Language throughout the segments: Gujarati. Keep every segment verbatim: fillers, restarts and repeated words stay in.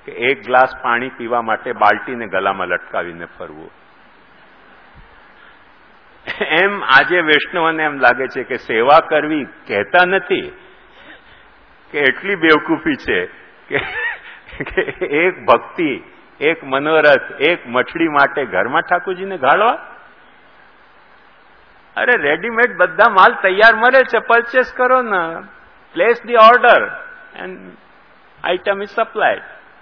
કે એક ગ્લાસ પાણી પીવા માટે બાલ્ટીને ગલામાં લટકાવીને ફરવું. એમ આજે વૈષ્ણવને એમ લાગે છે કે સેવા કરવી કહેતા નથી કે એટલી બેવકૂફી છે કે એક ભક્તિ, એક મનોરથ, એક મછડી માટે ઘરમાં ઠાકોરજીને ગાળવા. અરે રેડીમેડ બધા માલ તૈયાર મળે છે, પરચેસ કરો ને, place the order and item is supply.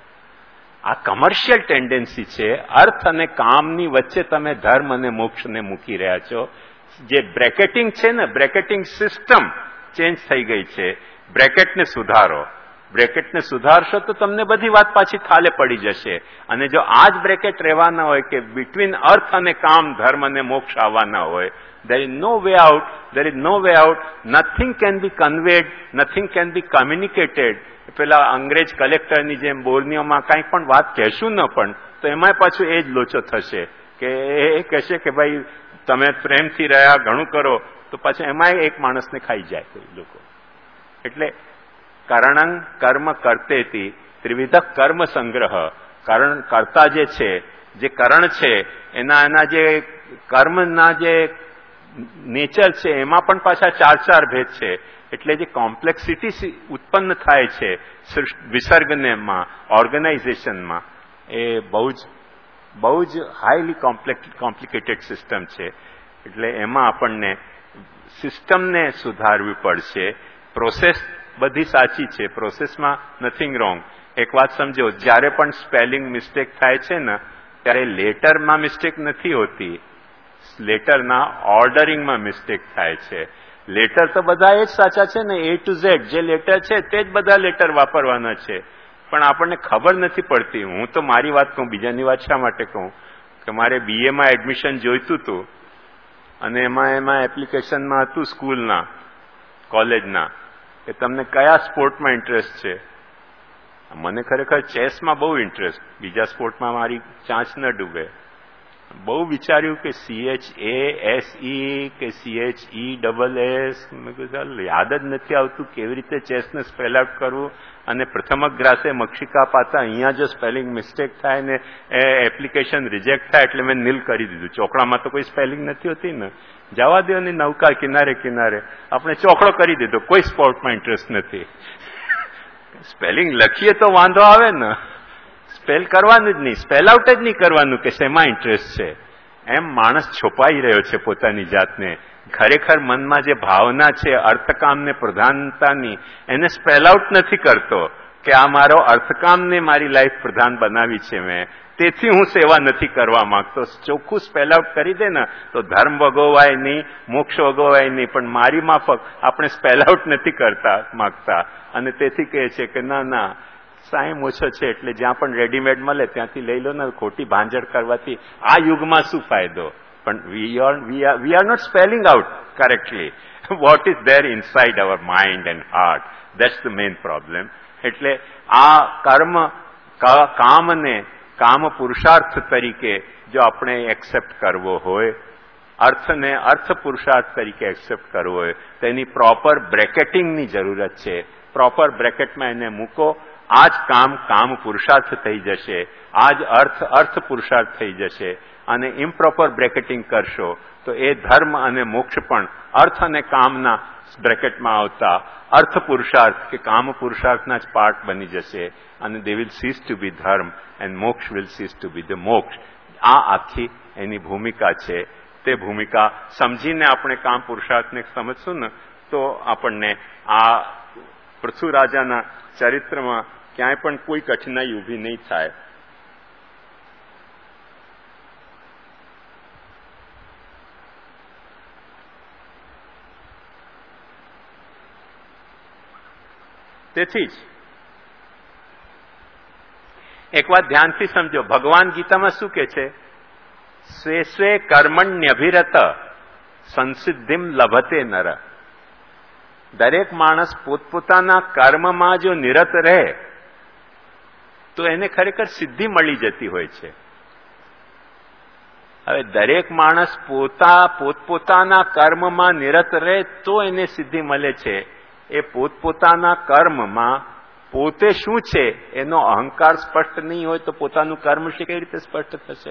આ કમર્શિયલ ટેન્ડન્સી છે. અર્થ અને કામની વચ્ચે તમે ધર્મ અને મોક્ષને મૂકી રહ્યા છો. જે બ્રેકેટિંગ છે ને, બ્રેકેટિંગ સિસ્ટમ ચેન્જ થઈ ગઈ છે. બ્રેકેટને સુધારો. બ્રેકેટને સુધારશો તો તમને બધી વાત પાછી થાલે પડી જશે. અને જો આ જ બ્રેકેટ રહેવાના હોય કે બિટવીન અર્થ અને કામ, ધર્મ અને મોક્ષ આવવાના હોય, there is no way out, there is no way out, nothing can be conveyed, nothing can be communicated. પેલા અંગ્રેજ કલેક્ટરની જેમ બોર્નિયોમાં કંઈ પણ વાત કહેશું ન પણ તો એમાંય પાછું એ જ લોચો થશે કે એ કહેશે કે ભાઈ તમે પ્રેમથી રહ્યા, ઘણું કરો, તો પાછું એમાંય એક માણસને ખાઈ જાય કોઈ લોકો. એટલે કરણં કર્મ કર્તેતિ ત્રિવિધ કર્મ સંગ્રહ. કરણ કરતા જે છે, જે કરણ છે, એના એના જે કર્મના જે નેચર છે એમાં પણ પાછા ચાર ચાર ભેદ છે. એટલે જે કોમ્પ્લેક્સિટી ઉત્પન્ન થાય છે વિસર્ગનેમાં, ઓર્ગેનાઇઝેશનમાં, એ બહુ જ બહુ જ હાઈલી કોમ્પ્લિકેટેડ સિસ્ટમ છે. એટલે એમાં આપણને સિસ્ટમને સુધારવી પડશે. પ્રોસેસ બધી સાચી છે, પ્રોસેસમાં નથિંગ રોંગ. એક વાત સમજો, જ્યારે પણ સ્પેલિંગ મિસ્ટેક થાય છે ને, ત્યારે લેટરમાં મિસ્ટેક નથી હોતી, લેટરના ઓર્ડરિંગમાં મિસ્ટેક થાય છે. લેટર તો બધા એ જ સાચા છે ને, એ ટુ ઝેડ જે લેટર છે તે જ બધા લેટર વાપરવાના છે. પણ આપણને ખબર નથી પડતી. હું તો મારી વાત કહું, બીજાની વાત શા માટે કહું, કે મારે બીએમાં એડમિશન જોઈતું હતું અને એમાં એમાં એપ્લિકેશનમાં હતું સ્કૂલના, કોલેજના, કે તમને કયા સ્પોર્ટમાં ઇન્ટરેસ્ટ છે. મને ખરેખર ચેસમાં બહુ ઇન્ટરેસ્ટ, બીજા સ્પોર્ટમાં મારી ચાંચ ન ડૂબે. બહુ વિચાર્યું કે સીએચ એ એસ ઈ કે સીએચ ઈ ડબલ એસ, મેં કીધું યાદ જ નથી આવતું કેવી રીતે ચેસને સ્પેલ આઉટ કરવું. અને પ્રથમગ્રાસે મક્ષિકા પાતા અહીંયા જો સ્પેલિંગ મિસ્ટેક થાય ને એ એપ્લિકેશન રિજેક્ટ થાય એટલે મેં નીલ કરી દીધું. ચોકડામાં તો કોઈ સ્પેલિંગ નથી હોતી ને, જવા દો ને, નૌકા કિનારે કિનારે આપણે ચોકડો કરી દીધો. કોઈ સ્પોર્ટમાં ઇન્ટરેસ્ટ નથી. સ્પેલિંગ લખીએ તો વાંધો આવે ને, સ્પેલ કરવાનું જ નહીં, સ્પેલ આઉટ જ નહીં કરવાનું કે શેમાં ઇન્ટરેસ્ટ છે. એમ માણસ છુપાઈ રહ્યો છે પોતાની જાતને. ખરેખર મનમાં જે ભાવના છે અર્થકામને પ્રધાનતાની, એને સ્પેલ આઉટ નથી કરતો કે આ મારો અર્થકામને મારી લાઈફ પ્રધાન બનાવી છે મેં, તેથી હું સેવા નથી કરવા માંગતો. ચોખ્ખું સ્પેલ આઉટ કરી દે ને તો ધર્મ વગોવાય નહીં, મોક્ષ વગોવાય નહીં. પણ મારી માફક આપણે સ્પેલ આઉટ નથી કરતા માંગતા, અને તેથી કહે છે કે ના ના, ટાઈમ ઓછો છે એટલે જ્યાં પણ રેડીમેડ મળે ત્યાંથી લઈ લો ને, ખોટી ભાંજડ કરવાથી આ યુગમાં શું ફાયદો. પણ we are we are we are not spelling out correctly what is there inside our mind and heart. That's the main problem. એટલે આ કર્મ કામને કામ પુરુષાર્થ તરીકે જો આપણે એક્સેપ્ટ કરવો હોય, અર્થને અર્થ પુરુષાર્થ તરીકે એક્સેપ્ટ કરવો હોય, તેની પ્રોપર બ્રેકેટિંગની જરૂરત છે. પ્રોપર બ્રેકેટમાં એને મૂકો. આ જ કામ કામ પુરુષાર્થ થઈ જશે, આ જ અર્થ અર્થ પુરુષાર્થ થઈ જશે. અને ઇમ્પ્રોપર બ્રેકેટિંગ કરશો તો એ ધર્મ અને મોક્ષ પણ અર્થ અને કામના બ્રેકેટમાં આવતા અર્થ પુરુષાર્થ કે કામ પુરુષાર્થના જ પાર્ટ બની જશે. અને they will cease to be dharma and moksha will cease to be the moksha. આ આખી એની ભૂમિકા છે. તે ભૂમિકા સમજીને આપણે કામ પુરુષાર્થને સમજશું ને તો આપણને આ પૃથુ રાજાના ચરિત્રમાં ક્યાંય પણ કોઈ કઠિનાઈ ઊભી નહીં થાય. તેથી જ એક વાત ધ્યાનથી સમજો, ભગવાન ગીતામાં શું કે છે? સ્વે સ્વે કર્મણ્યભિરત સંસિદ્ધિમ લભતે નર. દરેક માણસ પોતપોતાના કર્મમાં જો નિરત રહે તો એને ખરેખર સિદ્ધિ મળી જતી હોય છે. હવે દરેક માણસ પોતા પોતપોતાના કર્મમાં નિરત રહે તો એને સિદ્ધિ મળે છે. એ પોતપોતાના કર્મમાં પોતે શું છે એનો અહંકાર સ્પષ્ટ નહીં હોય તો પોતાનું કર્મ છે કઈ રીતે સ્પષ્ટ થશે?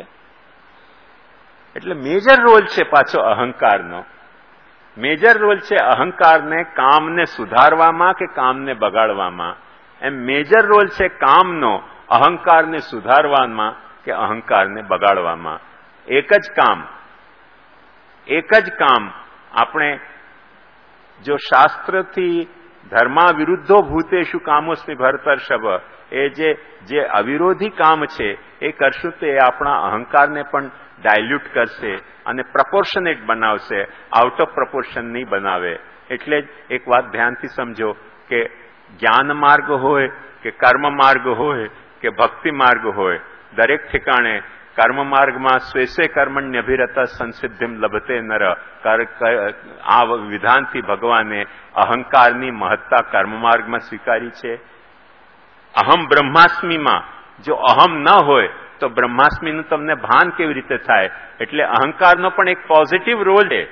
એટલે મેજર રોલ છે પાછો અહંકારનો. મેજર રોલ છે અહંકારને કામને સુધારવામાં કે કામને બગાડવામાં. એમ મેજર રોલ છે કામનો અહંકારને સુધારવામાં કે અહંકારને બગાડવામાં. એક જ કામ એક જ કામ આપણે જો શાસ્ત્રથી ધર્મા વિરુદ્ધો ભૂતેષુ કામોસ્મિ ભરતર્ષભ એ જે જે અવિરોધી કામ છે એ કરશું તો એ આપણા અહંકારને પણ ડાયલ્યુટ કરશે અને પ્રપોર્શનેટ બનાવશે, આઉટ ઓફ પ્રપોર્શન નહીં બનાવે. એટલે જ એક વાત ધ્યાનથી સમજો કે જ્ઞાન માર્ગ હોય કે કર્મ માર્ગ હોય કે ભક્તિ માર્ગ હોય, દરેક ઠેકાણે કર્મ માર્ગમાં સ્વેસે કર્મણ્યભિરત સંસિદ્ધિમ લભતે નર. આ વિધાનથી ભગવાને અહંકારની મહત્તા કર્મ માર્ગમાં સ્વીકારી છે. અહમ બ્રહ્માસ્મીમાં જો અહમ ન હોય તો બ્રહ્માસ્મીનું તમને ભાન કેવી રીતે થાય? એટલે અહંકારનો પણ એક પોઝિટિવ રોલ છે.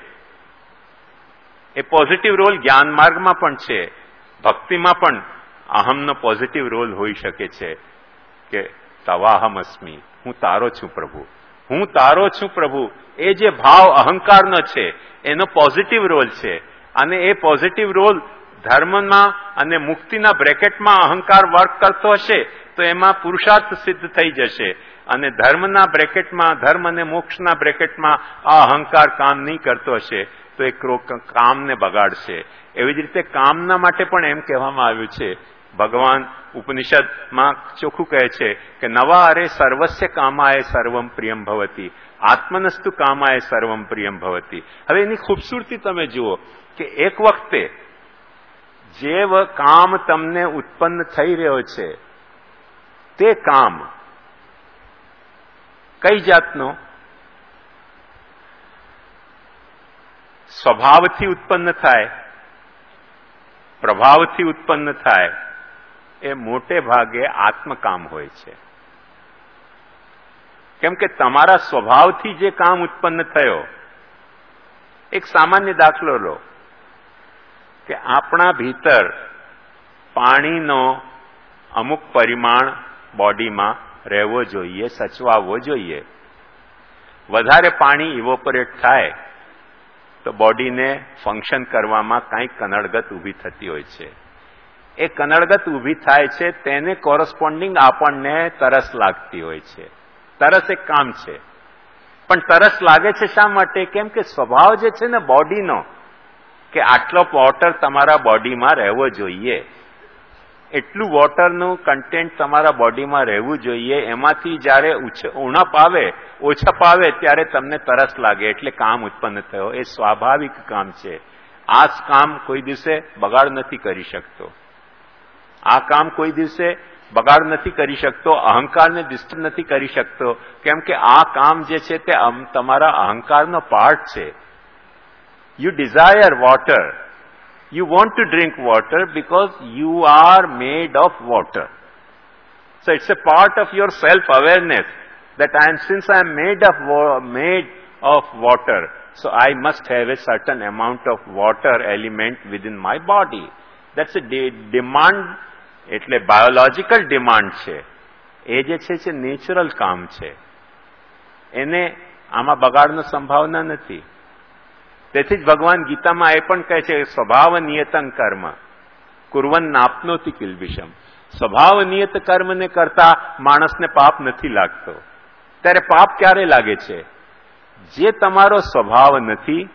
એ પોઝિટિવ રોલ જ્ઞાન માર્ગમાં પણ છે, ભક્તિમાં પણ અહમનો પોઝિટિવ રોલ હોઈ શકે છે કે તવાહમ અસ્મી, હું તારો છું પ્રભુ, હું તારો છું પ્રભુ. એ જે ભાવ અહંકારનો છે એનો પોઝિટિવ રોલ છે. અને એ પોઝિટિવ રોલ ધર્મમાં અને મુક્તિના બ્રેકેટમાં અહંકાર વર્ક કરતો હશે તો એમાં પુરુષાર્થ સિદ્ધ થઈ જશે. અને ધર્મના બ્રેકેટમાં, ધર્મ અને મોક્ષના બ્રેકેટમાં આ અહંકાર કામ નહીં કરતો હશે તો એ કામને બગાડશે. એવી જ રીતે કામના માટે પણ એમ કહેવામાં આવ્યું છે, ભગવાન ઉપનિષદમાં ચોખ્ખું કહે છે કે નવા અરે સર્વસ્ય કામાય સર્વમ પ્રિયમ ભવતી, આત્મનસ્તુ કામાય સર્વમ પ્રિયમ ભવતી. હવે એની ખૂબસૂરતી તમે જુઓ કે એક વખતે જે કામ તમને ઉત્પન્ન થઈ રહ્યો છે તે કામ કઈ જાતનો? સ્વભાવથી ઉત્પન્ન થાય, પ્રભાવથી ઉત્પન્ન થાય, એ મોટે ભાગે આત્મકામ હોય છે. કેમ કે તમારા સ્વભાવથી જે કામ ઉત્પન્ન થયો, એક સામાન્ય દાખલો લો કે આપણા ભીતર પાણીનો અમુક પરિમાણ બોડીમાં રહેવો જોઈએ, સચવાવવો જોઈએ. વધારે પાણી ઇવોપરેટ થાય તો બોડીને ફંક્શન કરવામાં કંઈક કનડગત ઊભી થતી હોય છે. એ કનડગત ઊભી થાય છે તેને કોરસ્પોન્ડિંગ આપણને તરસ લાગતી હોય છે. તરસ એક કામ છે, પણ તરસ લાગે છે શા માટે? કેમ કે સ્વભાવ જે છે ને બોડીનો કે આટલો વોટર તમારા બોડીમાં રહેવો જોઈએ, એટલું વોટરનું કન્ટેન્ટ તમારા બોડીમાં રહેવું જોઈએ. એમાંથી જયારે ઉણપ આવે, ઓછપ આવે ત્યારે તમને તરસ લાગે એટલે કામ ઉત્પન્ન થયો. એ સ્વાભાવિક કામ છે. આ કામ કોઈ દિવસે બગાડ નથી કરી શકતો. આ કામ કોઈ દિવસે બગાડ નથી કરી શકતો, અહંકારને ડિસ્ટર્બ નથી કરી શકતો. કેમ કે આ કામ જે છે તે તમારા અહંકારનો પાર્ટ છે. You desire water, you want to drink water because you are made of water. So it's a part of your self-awareness that I am, since I am made of made of water, so I must have a certain amount of water element within my body. That's a de- demand, એટલે biological demand છે. એ જે છે તે નેચરલ કામ છે, એને આમાં બગાડનો સંભાવના નથી. તેથી જ ભગવાન ગીતામાં એ પણ કહે છે સ્વભાવ નિયતં કર્મ કુર્વન નાપનોતિ કિલ્બિષમ. સ્વભાવ નિયત કર્મને કરતા માણસને પાપ નથી લાગતો. ત્યારે પાપ ક્યારે લાગે છે? જે તમારો સ્વભાવ નથી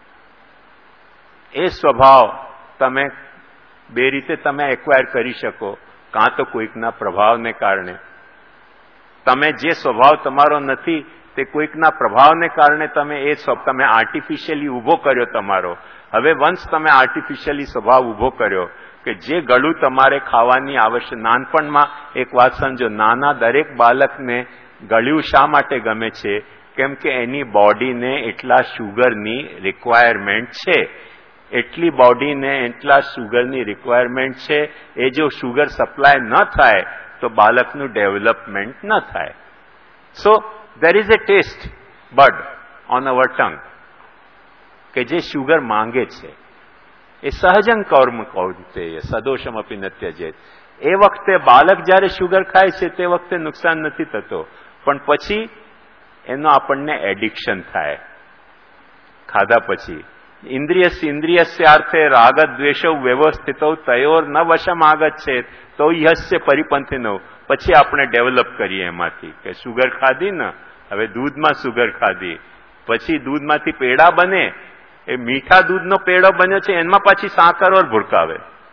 એ સ્વભાવ તમે બે રીતે તમે એક્વાયર કરી શકો. કાં તો કોઈકના પ્રભાવને કારણે, તમે જે સ્વભાવ તમારો નથી તે કોઈકના પ્રભાવને કારણે તમે એ તમે આર્ટિફિશિયલી ઉભો કર્યો તમારો. હવે વંશ તમે આર્ટિફિશિયલી સ્વભાવ ઉભો કર્યો કે જે ગળું તમારે ખાવાની આવશ્યક. નાનપણમાં એક વાત સમજો, નાના દરેક બાળકને ગળ્યું શા માટે ગમે છે? કેમ કે એની બોડીને એટલા શુગરની રિક્વાયરમેન્ટ છે, એટલી બોડીને એટલા શુગરની રિક્વાયરમેન્ટ છે. એ જો શુગર સપ્લાય ન થાય તો બાળકનું ડેવલપમેન્ટ ન થાય. સો there is a taste bud on our tongue કે જે શુગર માંગે છે. એ સહજં કર્મ કૌંતેય સદોષમ અપી ન ત્યજેત. એ વખતે બાળક જ્યારે શુગર ખાય છે તે વખતે નુકસાન નથી થતો, પણ પછી એનો આપણને એડિક્શન થાય ખાધા પછી. ઇન્દ્રિયસ્ય ઇન્દ્રિયસ્યાર્થે રાગ દ્વેષો વ્યવસ્થિતો તયોર ન વશમ આગત છે તો યસ્ય પરિપંથિનો. પછી આપણે ડેવલપ કરીએ એમાંથી કે શુગર ખાધી ને, હવે દૂધમાં શુગર ખાધી, પછી દૂધમાંથી પેડા બને, એ મીઠા દૂધનો પેડો બન્યો છે એમાં પાછી સાકર ઓર ભૂરકાવે.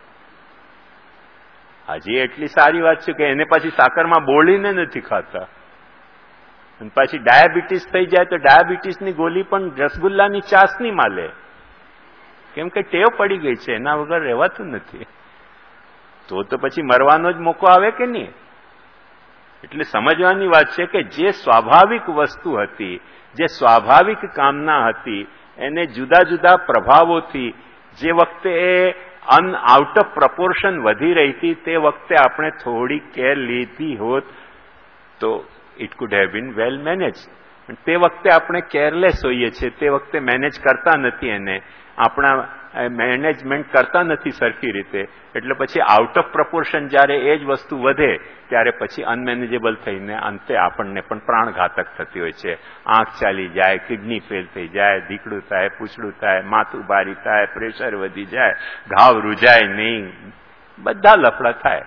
હજી એટલી સારી વાત છે કે એને પાછી સાકરમાં બોલીને નથી ખાતા. અને પાછી ડાયાબિટીસ થઈ જાય તો ડાયાબિટીસની ગોળી પણ રસગુલ્લાની ચાસની માલે, કેમ કે ટેવ પડી ગઈ છે, એના વગર રહેવાતું નથી. તો તો પછી મરવાનો જ મોકો આવે કે નહીં? એટલે સમજવાની વાત છે કે જે સ્વાભાવિક વસ્તુ હતી, જે સ્વાભાવિક કામના હતી, એને જુદા જુદા પ્રભાવોથી જે વખતે એ અન આઉટ ઓફ પ્રપોર્શન વધી રહી હતી, તે વખતે આપણે થોડી કેર લીધી હોત તો it could have been well manage. તે વખતે આપણે કેરલેસ હોઈએ છીએ, તે વખતે મેનેજ કરતા નથી, એને આપણા મેનેજમેન્ટ કરતા નથી સરખી રીતે. એટલે પછી આઉટ ઓફ પ્રપોર્શન જ્યારે એ જ વસ્તુ વધે ત્યારે પછી અનમેનેજેબલ થઈને અંતે આપણને પણ પ્રાણઘાતક થતી હોય છે. આંખ ચાલી જાય, કિડની ફેલ થઈ જાય, દીકડું થાય, પૂછડું થાય, માથું ભારી થાય, પ્રેશર વધી જાય, ઘાવ રૂજાય નહીં, બધા લફડા થાય.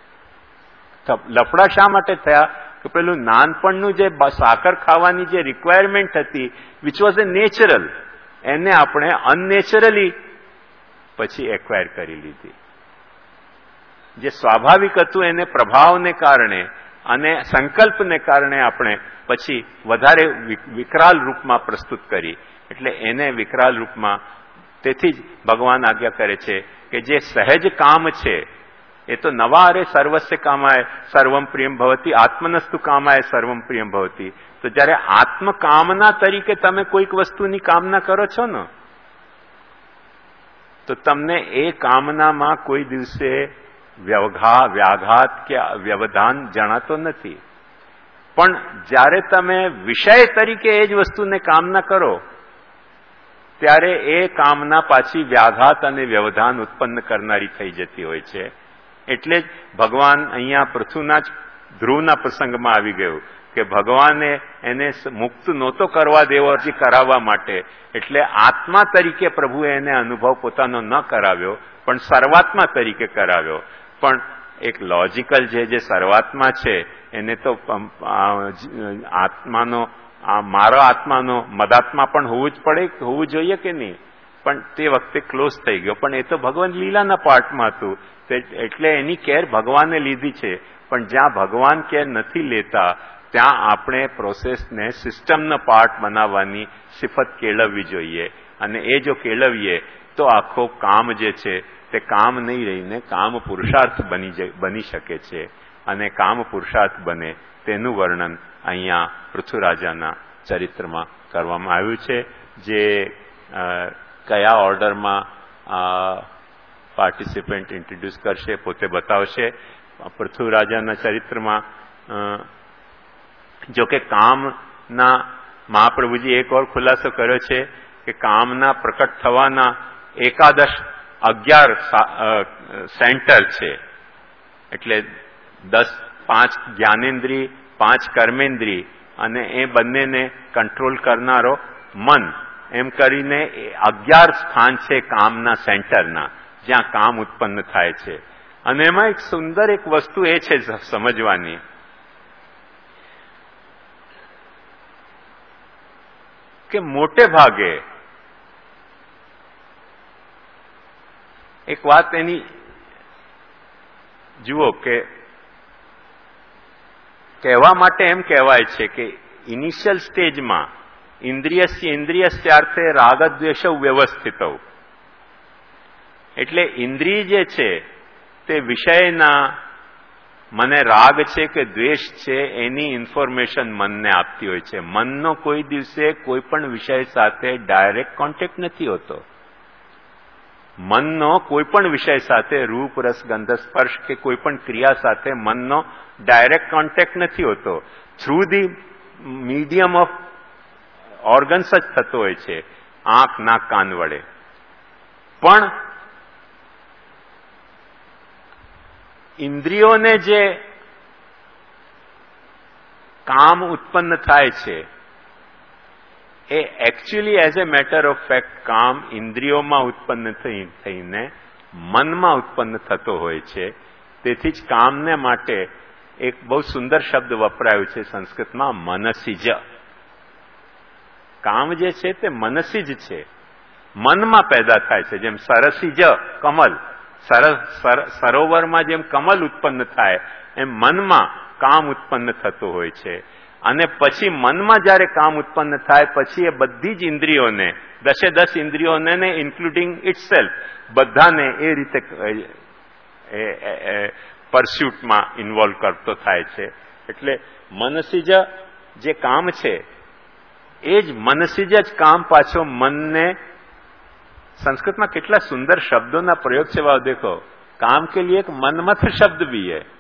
લફડા શા માટે થયા? કે પેલું નાનપણનું જે સાકર ખાવાની જે રિક્વાયરમેન્ટ હતી, વિચ વોઝ એ નેચરલ, એને આપણે અનનેચરલી પછી એક્વાયર કરી લીધી. જે સ્વાભાવિક હતું એને પ્રભાવને કારણે અને સંકલ્પને કારણે આપણે પછી વધારે વિકરાલ રૂપમાં પ્રસ્તુત કરી. એટલે એને વિકરાલ રૂપમાં, તેથી જ ભગવાન આજ્ઞા કરે છે કે જે સહેજ કામ છે એ તો નવા અરે સર્વસ્ય કામાય સર્વમ પ્રિયમ ભવતી, આત્મનસ્તુ કામાય સર્વમ પ્રિયમ ભવતી. તો જયારે આત્મકામના તરીકે તમે કોઈક વસ્તુની કામના કરો છો ને, તો તમને એ કામનામાં કોઈ દિવસે વ્યવઘા વ્યાઘાત કે વ્યવધાન જણાતો નથી. પણ જ્યારે તમે વિષય તરીકે એ જ વસ્તુને કામના કરો ત્યારે એ કામના પાછી વ્યાઘાત અને વ્યવધાન ઉત્પન્ન કરનારી થઈ જતી હોય છે. એટલે જ ભગવાન અહીંયા પૃથ્વીના જ ધ્રુવના પ્રસંગમાં આવી ગયું કે ભગવાને એને મુક્ત નહોતો કરવા દેવો હજી કરાવવા માટે. એટલે આત્મા તરીકે પ્રભુએ એને અનુભવ પોતાનો ન કરાવ્યો, પણ સર્વાત્મા તરીકે કરાવ્યો. પણ એક લોજિકલ જે જે સર્વાત્મા છે એને તો આત્માનો મારો આત્માનો મદાત્મા પણ હોવું જ પડે, હોવું જોઈએ કે નહીં? પણ તે વખતે ક્લોઝ થઈ ગયો. પણ એ તો ભગવાન લીલાના પાર્ટમાં હતું, એટલે એની કેર ભગવાને લીધી છે. પણ જ્યાં ભગવાન કેર નથી લેતા ત્યાં આપણે પ્રોસેસને સિસ્ટમનો પાર્ટ બનાવવાની સિફત કેળવવી જોઈએ. અને એ જો કેળવીએ તો આખો કામ જે છે તે કામ નહીં રહીને કામ પુરુષાર્થ બની બની શકે છે. અને કામ પુરુષાર્થ બને તેનું વર્ણન અહીંયા પૃથ્વીરાજાના ચરિત્રમાં કરવામાં આવ્યું છે. જે કયા ઓર્ડરમાં પાર્ટિસિપન્ટ ઇન્ટ્રોડ્યુસ કરશે પોતે બતાવશે. પૃથ્વીરાજાના ચરિત્રમાં જો કે કામના મહાપ્રભુજી એક ઓર ખુલાસો કર્યો છે કે કામના પ્રકટ થવાના એકાદશ અગિયાર સેન્ટર છે. એટલે દસ પાંચ જ્ઞાનેન્દ્રિય, પાંચ કર્મેન્દ્રિય અને એ બંનેને કંટ્રોલ કરનારો મન, એમ કરીને અગિયાર સ્થાન છે કામના સેન્ટરના, જ્યાં કામ ઉત્પન્ન થાય છે. અને એમાં એક સુંદર એક વસ્તુ એ છે સમજવાની કે મોટે ભાગે એક વાત એની જુઓ કે કહેવા માટે એમ કહેવાય છે કે ઇનિશિયલ સ્ટેજમાં ઇન્દ્રિયસ્ય ઇન્દ્રિયસ્યાર્થે રાગદ્વેષ વ્યવસ્થિત. એટલે ઇન્દ્રિય જે છે તે વિષયના, મને રાગ છે કે દ્વેષ છે એની ઇન્ફોર્મેશન મનને આપતી હોય છે. મનનો કોઈ દિવસે કોઈ પણ વિષય સાથે ડાયરેક્ટ કોન્ટેક્ટ નથી હોતો. મનનો કોઈ પણ વિષય સાથે રૂપ રસ ગંધ સ્પર્શ કે કોઈ પણ ક્રિયા સાથે મનનો ડાયરેક્ટ કોન્ટેક્ટ નથી હોતો. Through the medium of organs જ થતો હોય છે, આંખ નાક કાન વડે. પણ ઇન્દ્રિયોને જે કામ ઉત્પન્ન થાય છે એ actually as a matter of fact કામ ઇન્દ્રિયોમાં ઉત્પન્ન થઈને મનમાં ઉત્પન્ન થતો હોય છે. તેથી જ કામને માટે એક બહુ સુંદર શબ્દ વપરાયો છે સંસ્કૃતમાં, મનસીજ. કામ જે છે તે મનસીજ છે, મનમાં પેદા થાય છે. જેમ સરસીજ કમલ, સરોવરમાં જેમ કમલ ઉત્પન્ન થાય એમ મનમાં કામ ઉત્પન્ન થતું હોય છે. અને પછી મનમાં જયારે કામ ઉત્પન્ન થાય પછી એ બધી જ ઇન્દ્રિયોને, દસે દસ ઇન્દ્રિયોને ને ઇન્ક્લુડિંગ ઇટસેલ્ફ બધાને એ રીતે પરસ્યુટમાં ઇન્વોલ્વ કરતો થાય છે. એટલે મનસીજ જે કામ છે એ જ મનસીજ જ કામ પાછો મનને, संस्कृत में कितना सुंदर शब्दों ना प्रयोग से वाव देखो, काम के लिए एक मनमथ शब्द भी है.